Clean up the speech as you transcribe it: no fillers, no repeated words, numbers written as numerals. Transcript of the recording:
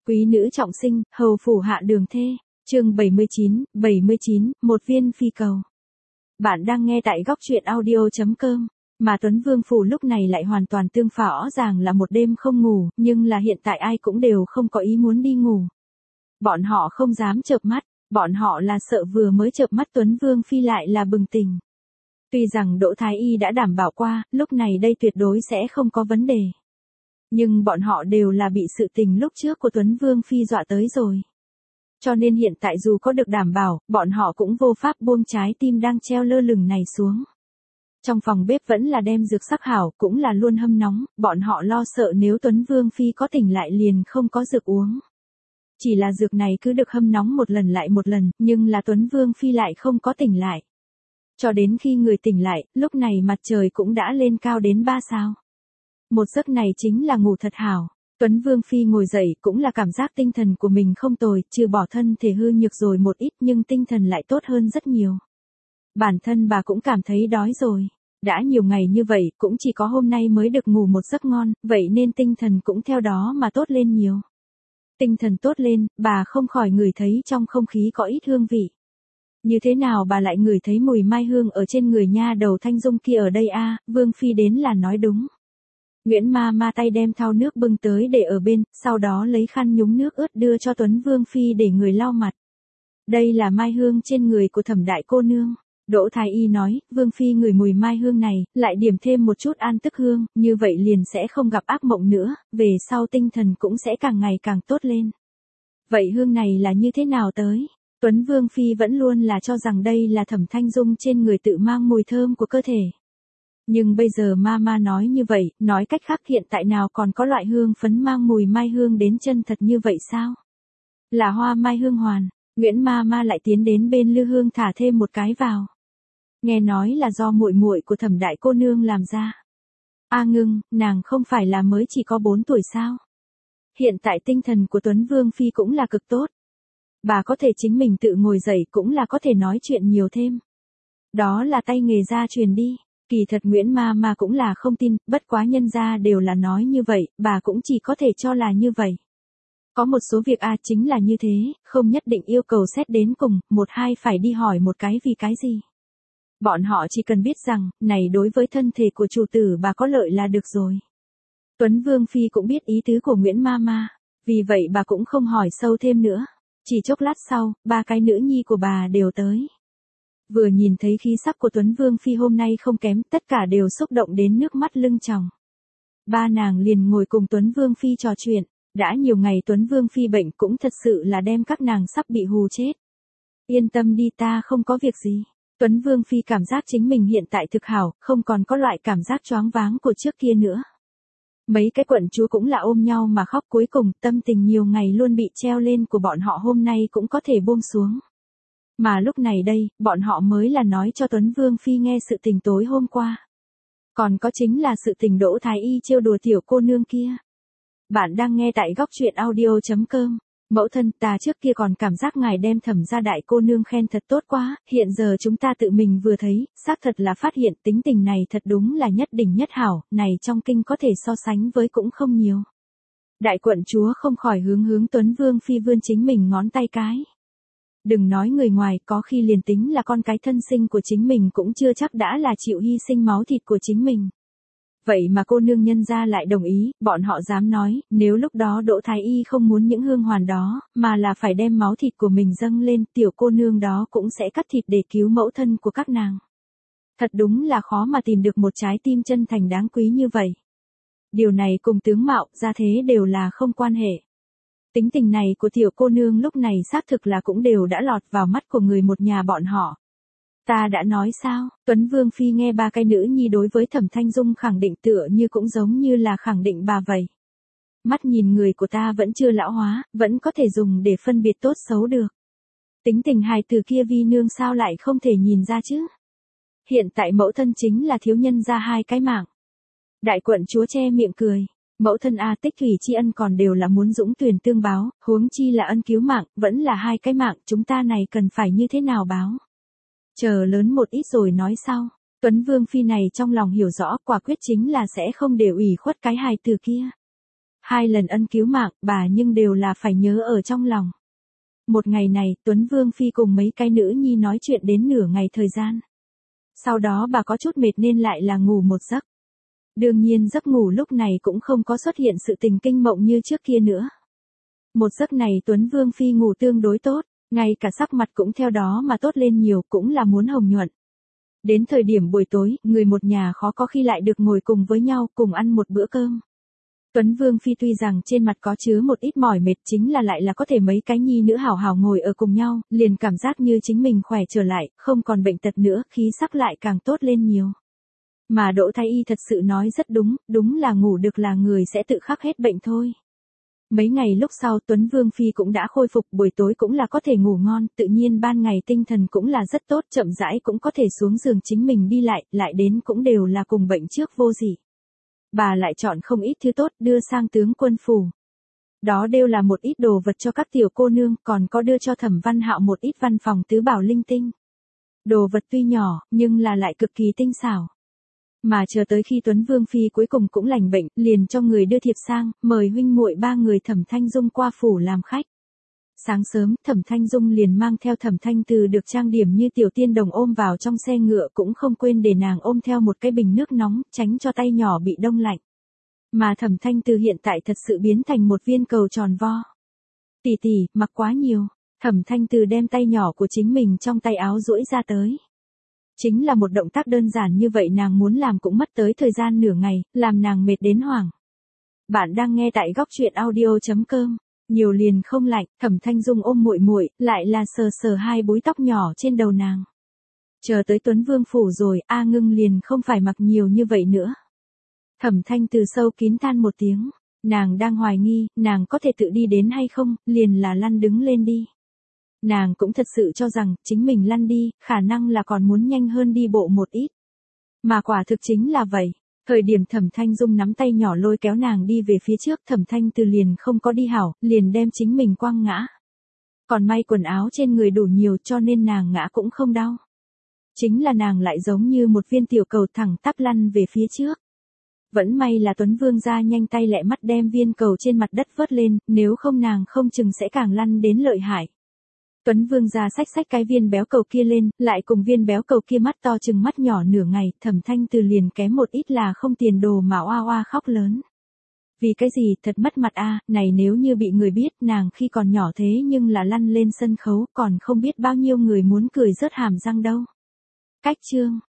Quý nữ trọng sinh, hầu phủ hạ đường thê. Chương 79, một viên phi cầu. Bạn đang nghe tại góc truyện audio.com. Mà Tuấn Vương phủ lúc này lại hoàn toàn tương phản, rõ ràng là một đêm không ngủ, nhưng là hiện tại ai cũng đều không có ý muốn đi ngủ. Bọn họ không dám chợp mắt, bọn họ là sợ vừa mới chợp mắt Tuấn Vương phi lại là bừng tỉnh. Tuy rằng Đỗ Thái Y đã đảm bảo qua, lúc này đây tuyệt đối sẽ không có vấn đề. Nhưng bọn họ đều là bị sự tình lúc trước của Tuấn Vương phi dọa tới rồi. Cho nên hiện tại dù có được đảm bảo, bọn họ cũng vô pháp buông trái tim đang treo lơ lửng này xuống. Trong phòng bếp vẫn là đem dược sắc hảo, cũng là luôn hâm nóng, bọn họ lo sợ nếu Tuấn Vương phi có tỉnh lại liền không có dược uống. Chỉ là dược này cứ được hâm nóng một lần lại một lần, nhưng là Tuấn Vương phi lại không có tỉnh lại. Cho đến khi người tỉnh lại, lúc này mặt trời cũng đã lên cao đến 3 sao. Một giấc này chính là ngủ thật hảo. Tuấn Vương phi ngồi dậy cũng là cảm giác tinh thần của mình không tồi, trừ bỏ thân thể hư nhược rồi một ít nhưng tinh thần lại tốt hơn rất nhiều. Bản thân bà cũng cảm thấy đói rồi. Đã nhiều ngày như vậy, cũng chỉ có hôm nay mới được ngủ một giấc ngon, vậy nên tinh thần cũng theo đó mà tốt lên nhiều. Tinh thần tốt lên, bà không khỏi ngửi thấy trong không khí có ít hương vị. Như thế nào bà lại ngửi thấy mùi mai hương ở trên người nha đầu Thanh Dung kia ở đây a? Vương phi đến là nói đúng. Nguyễn ma ma tay đem thau nước bưng tới để ở bên, sau đó lấy khăn nhúng nước ướt đưa cho Tuấn Vương phi để người lau mặt. Đây là mai hương trên người của Thẩm đại cô nương. Đỗ Thái Y nói, Vương phi ngửi mùi mai hương này, lại điểm thêm một chút an tức hương, như vậy liền sẽ không gặp ác mộng nữa, về sau tinh thần cũng sẽ càng ngày càng tốt lên. Vậy hương này là như thế nào tới? Tuấn Vương phi vẫn luôn là cho rằng đây là Thẩm Thanh Dung trên người tự mang mùi thơm của cơ thể. Nhưng bây giờ Mama nói như vậy, nói cách khác hiện tại nào còn có loại hương phấn mang mùi mai hương đến chân thật như vậy sao? Là hoa mai hương hoàn. Nguyễn Mama lại tiến đến bên lư hương thả thêm một cái vào. Nghe nói là do muội muội của Thẩm đại cô nương làm ra. A Ngưng, nàng không phải là mới chỉ có 4 tuổi sao? Hiện tại tinh thần của Tuấn Vương phi cũng là cực tốt. Bà có thể chính mình tự ngồi dậy cũng là có thể nói chuyện nhiều thêm. Đó là tay nghề gia truyền đi. Kỳ thật Nguyễn ma cũng là không tin, bất quá nhân gia đều là nói như vậy, bà cũng chỉ có thể cho là như vậy. Có một số việc chính là như thế, không nhất định yêu cầu xét đến cùng, một hai phải đi hỏi một cái vì cái gì. Bọn họ chỉ cần biết rằng, này đối với thân thể của chủ tử bà có lợi là được rồi. Tuấn Vương phi cũng biết ý tứ của Nguyễn ma, vì vậy bà cũng không hỏi sâu thêm nữa. Chỉ chốc lát sau, 3 cái nữ nhi của bà đều tới. Vừa nhìn thấy khí sắc của Tuấn Vương phi hôm nay không kém, tất cả đều xúc động đến nước mắt lưng tròng. Ba nàng liền ngồi cùng Tuấn Vương phi trò chuyện, đã nhiều ngày Tuấn Vương phi bệnh cũng thật sự là đem các nàng sắp bị hù chết. Yên tâm đi, ta không có việc gì. Tuấn Vương phi cảm giác chính mình hiện tại thực hảo, không còn có loại cảm giác choáng váng của trước kia nữa. Mấy cái quận chúa cũng là ôm nhau mà khóc, cuối cùng tâm tình nhiều ngày luôn bị treo lên của bọn họ hôm nay cũng có thể buông xuống. Mà lúc này đây, bọn họ mới là nói cho Tuấn Vương phi nghe sự tình tối hôm qua. Còn có chính là sự tình Đỗ Thái Y trêu đùa tiểu cô nương kia. Bạn đang nghe tại góc truyện audio.com. Mẫu thân, ta trước kia còn cảm giác ngài đem Thẩm gia đại cô nương khen thật tốt quá, hiện giờ chúng ta tự mình vừa thấy, xác thật là phát hiện tính tình này thật đúng là nhất đỉnh nhất hảo, này trong kinh có thể so sánh với cũng không nhiều. Đại quận chúa không khỏi hướng Tuấn Vương phi vươn chính mình ngón tay cái. Đừng nói người ngoài, có khi liền tính là con cái thân sinh của chính mình cũng chưa chắc đã là chịu hy sinh máu thịt của chính mình. Vậy mà cô nương nhân gia lại đồng ý, bọn họ dám nói, nếu lúc đó Đỗ Thái Y không muốn những hương hoàn đó, mà là phải đem máu thịt của mình dâng lên, tiểu cô nương đó cũng sẽ cắt thịt để cứu mẫu thân của các nàng. Thật đúng là khó mà tìm được một trái tim chân thành đáng quý như vậy. Điều này cùng tướng mạo, gia thế đều là không quan hệ. Tính tình này của tiểu cô nương lúc này xác thực là cũng đều đã lọt vào mắt của người một nhà bọn họ. Ta đã nói sao? Tuấn Vương phi nghe 3 cái nữ nhi đối với Thẩm Thanh Dung khẳng định tựa như cũng giống như là khẳng định bà vậy. Mắt nhìn người của ta vẫn chưa lão hóa, vẫn có thể dùng để phân biệt tốt xấu được. Tính tình hài từ kia vi nương sao lại không thể nhìn ra chứ? Hiện tại mẫu thân chính là thiếu nhân ra 2 cái mạng. Đại quận chúa che miệng cười. Mẫu thân tích thủy tri ân còn đều là muốn dũng tuyển tương báo, huống chi là ân cứu mạng, vẫn là 2 cái mạng, chúng ta này cần phải như thế nào báo? Chờ lớn một ít rồi nói sau. Tuấn Vương phi này trong lòng hiểu rõ, quả quyết chính là sẽ không để ủy khuất cái hài từ kia. 2 lần ân cứu mạng bà nhưng đều là phải nhớ ở trong lòng. Một ngày này, Tuấn Vương Phi cùng mấy cái nữ nhi nói chuyện đến nửa ngày thời gian. Sau đó bà có chút mệt nên lại là ngủ một giấc. Đương nhiên giấc ngủ lúc này cũng không có xuất hiện sự tình kinh mộng như trước kia nữa. Một giấc này Tuấn Vương Phi ngủ tương đối tốt, ngay cả sắc mặt cũng theo đó mà tốt lên nhiều, cũng là muốn hồng nhuận. Đến thời điểm buổi tối, người một nhà khó có khi lại được ngồi cùng với nhau cùng ăn một bữa cơm. Tuấn Vương Phi tuy rằng trên mặt có chứa một ít mỏi mệt, chính là lại là có thể mấy cái nhi nữ hảo hảo ngồi ở cùng nhau, liền cảm giác như chính mình khỏe trở lại, không còn bệnh tật nữa, khí sắc lại càng tốt lên nhiều. Mà Đỗ Thái Y thật sự nói rất đúng, đúng là ngủ được là người sẽ tự khắc hết bệnh thôi. Mấy ngày lúc sau Tuấn Vương Phi cũng đã khôi phục, buổi tối cũng là có thể ngủ ngon, tự nhiên ban ngày tinh thần cũng là rất tốt, chậm rãi cũng có thể xuống giường chính mình đi lại đến cũng đều là cùng bệnh trước vô gì. Bà lại chọn không ít thứ tốt đưa sang tướng quân phủ. Đó đều là một ít đồ vật cho các tiểu cô nương, còn có đưa cho Thẩm Văn Hạo một ít văn phòng tứ bảo linh tinh. Đồ vật tuy nhỏ, nhưng là lại cực kỳ tinh xảo. Mà chờ tới khi Tuấn Vương Phi cuối cùng cũng lành bệnh, liền cho người đưa thiệp sang, mời huynh muội 3 người Thẩm Thanh Dung qua phủ làm khách. Sáng sớm, Thẩm Thanh Dung liền mang theo Thẩm Thanh Từ được trang điểm như tiểu tiên đồng ôm vào trong xe ngựa, cũng không quên để nàng ôm theo một cái bình nước nóng, tránh cho tay nhỏ bị đông lạnh. Mà Thẩm Thanh Từ hiện tại thật sự biến thành một viên cầu tròn vo. Tỷ tỷ, mặc quá nhiều. Thẩm Thanh Từ đem tay nhỏ của chính mình trong tay áo duỗi ra tới. Chính là một động tác đơn giản như vậy nàng muốn làm cũng mất tới thời gian nửa ngày, làm nàng mệt đến hoảng. Bạn đang nghe tại góc truyện audio.com. Nhiều liền không lạnh, Thẩm Thanh Dung ôm muội muội, lại là sờ sờ 2 búi tóc nhỏ trên đầu nàng. Chờ tới Tuấn Vương phủ rồi, A Ngưng liền không phải mặc nhiều như vậy nữa. Thẩm Thanh Từ sâu kín than một tiếng, nàng đang hoài nghi, nàng có thể tự đi đến hay không, liền là lăn đứng lên đi. Nàng cũng thật sự cho rằng, chính mình lăn đi, khả năng là còn muốn nhanh hơn đi bộ một ít. Mà quả thực chính là vậy. Thời điểm Thẩm Thanh Dung nắm tay nhỏ lôi kéo nàng đi về phía trước, Thẩm Thanh Từ liền không có đi hảo, liền đem chính mình quăng ngã. Còn may quần áo trên người đủ nhiều cho nên nàng ngã cũng không đau. Chính là nàng lại giống như một viên tiểu cầu thẳng tắp lăn về phía trước. Vẫn may là Tuấn Vương ra nhanh tay lẹ mắt đem viên cầu trên mặt đất vớt lên, nếu không nàng không chừng sẽ càng lăn đến lợi hại. Tuấn Vương ra xách cái viên béo cầu kia lên, lại cùng viên béo cầu kia mắt to chừng mắt nhỏ nửa ngày, Thẩm Thanh Từ liền kém một ít là không tiền đồ mà oa oa khóc lớn. Vì cái gì, thật mất mặt a, này nếu như bị người biết nàng khi còn nhỏ thế nhưng là lăn lên sân khấu, còn không biết bao nhiêu người muốn cười rớt hàm răng đâu. Cách chương